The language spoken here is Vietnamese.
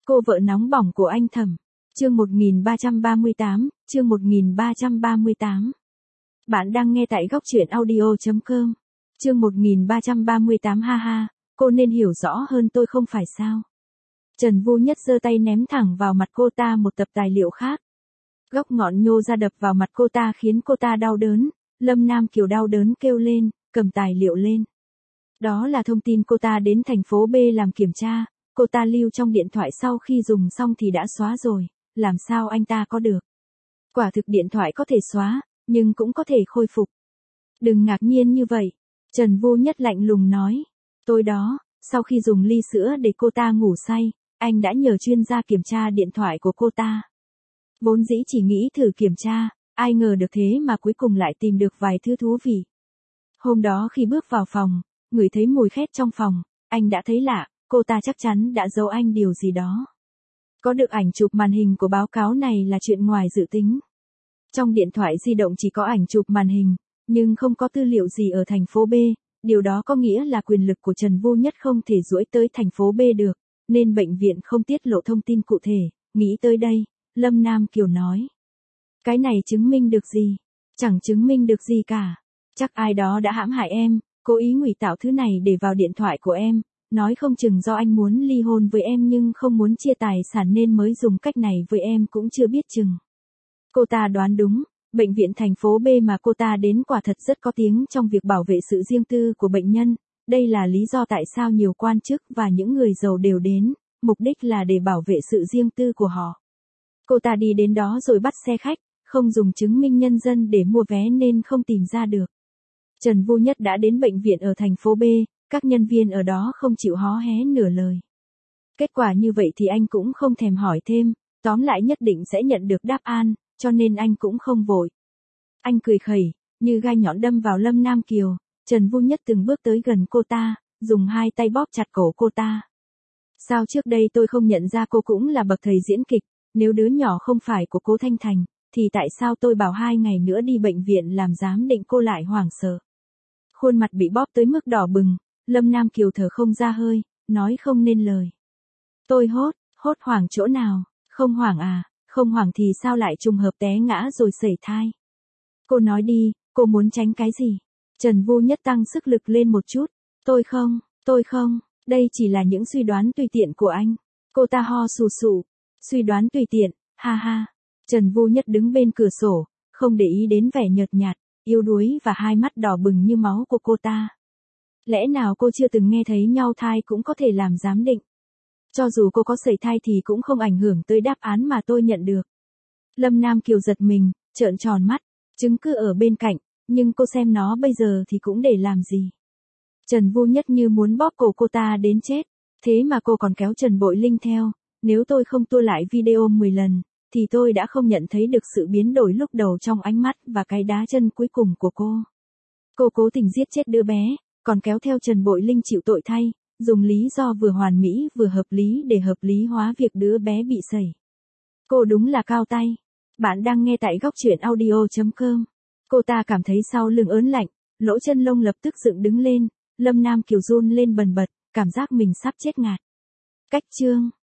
Cô vợ nóng bỏng của anh Thẩm. Chương 1338, chương 1338. Bạn đang nghe tại góc truyện audio.com. Chương 1338 ha ha, cô nên hiểu rõ hơn tôi không phải sao? Trần Vu Nhất giơ tay ném thẳng vào mặt cô ta một tập tài liệu khác. Góc ngọn nhô ra đập vào mặt cô ta khiến cô ta đau đớn. Lâm Nam Kiều đau đớn kêu lên, cầm tài liệu lên. Đó là thông tin cô ta đến thành phố B làm kiểm tra, cô ta lưu trong điện thoại sau khi dùng xong thì đã xóa rồi, làm sao anh ta có được? Quả thực điện thoại có thể xóa, nhưng cũng có thể khôi phục. Đừng ngạc nhiên như vậy, Trần Vu Nhất lạnh lùng nói. Tối đó, sau khi dùng ly sữa để cô ta ngủ say, anh đã nhờ chuyên gia kiểm tra điện thoại của cô ta. Vốn dĩ chỉ nghĩ thử kiểm tra, ai ngờ được thế mà cuối cùng lại tìm được vài thứ thú vị. Hôm đó khi bước vào phòng, ngửi thấy mùi khét trong phòng, anh đã thấy lạ, cô ta chắc chắn đã giấu anh điều gì đó. Có được ảnh chụp màn hình của báo cáo này là chuyện ngoài dự tính. Trong điện thoại di động chỉ có ảnh chụp màn hình, nhưng không có tư liệu gì ở thành phố B, điều đó có nghĩa là quyền lực của Trần Vu Nhất không thể duỗi tới thành phố B được, nên bệnh viện không tiết lộ thông tin cụ thể. Nghĩ tới đây, Lâm Nam Kiều nói. Cái này chứng minh được gì? Chẳng chứng minh được gì cả. Chắc ai đó đã hãm hại em, cố ý ngụy tạo thứ này để vào điện thoại của em, nói không chừng do anh muốn ly hôn với em nhưng không muốn chia tài sản nên mới dùng cách này với em cũng chưa biết chừng. Cô ta đoán đúng, bệnh viện thành phố B mà cô ta đến quả thật rất có tiếng trong việc bảo vệ sự riêng tư của bệnh nhân, đây là lý do tại sao nhiều quan chức và những người giàu đều đến, mục đích là để bảo vệ sự riêng tư của họ. Cô ta đi đến đó rồi bắt xe khách, không dùng chứng minh nhân dân để mua vé nên không tìm ra được. Trần Vu Nhất đã đến bệnh viện ở thành phố B, các nhân viên ở đó không chịu hó hé nửa lời. Kết quả như vậy thì anh cũng không thèm hỏi thêm, tóm lại nhất định sẽ nhận được đáp án, cho nên anh cũng không vội. Anh cười khẩy, như gai nhọn đâm vào Lâm Nam Kiều, Trần Vu Nhất từng bước tới gần cô ta, dùng hai tay bóp chặt cổ cô ta. Sao trước đây tôi không nhận ra cô cũng là bậc thầy diễn kịch, nếu đứa nhỏ không phải của cô Thanh Thành, thì tại sao tôi bảo 2 ngày nữa đi bệnh viện làm giám định cô lại hoảng sợ. Khuôn mặt bị bóp tới mức đỏ bừng, Lâm Nam Kiều thở không ra hơi, nói không nên lời. Tôi hốt hoảng chỗ nào, không hoảng à, không hoảng thì sao lại trùng hợp té ngã rồi sẩy thai. Cô nói đi, cô muốn tránh cái gì? Trần Vu Nhất tăng sức lực lên một chút, tôi không, đây chỉ là những suy đoán tùy tiện của anh. Cô ta ho sù sụ, suy đoán tùy tiện, ha ha. Trần Vu Nhất đứng bên cửa sổ, không để ý đến vẻ nhợt nhạt, yếu đuối và hai mắt đỏ bừng như máu của cô ta. Lẽ nào cô chưa từng nghe thấy nhau thai cũng có thể làm giám định? Cho dù cô có sẩy thai thì cũng không ảnh hưởng tới đáp án mà tôi nhận được. Lâm Nam Kiều giật mình, trợn tròn mắt, chứng cứ ở bên cạnh, nhưng cô xem nó bây giờ thì cũng để làm gì? Trần Vu Nhất như muốn bóp cổ cô ta đến chết, thế mà cô còn kéo Trần Bội Linh theo, nếu tôi không tua lại video 10 lần, thì tôi đã không nhận thấy được sự biến đổi lúc đầu trong ánh mắt và cái đá chân cuối cùng của cô. Cô cố tình giết chết đứa bé, còn kéo theo Trần Bội Linh chịu tội thay, dùng lý do vừa hoàn mỹ vừa hợp lý để hợp lý hóa việc đứa bé bị sẩy. Cô đúng là cao tay. Bạn đang nghe tại góc truyện audio.com. Cô ta cảm thấy sau lưng ớn lạnh, lỗ chân lông lập tức dựng đứng lên, Lâm Nam Kiều run lên bần bật, cảm giác mình sắp chết ngạt. Cách chương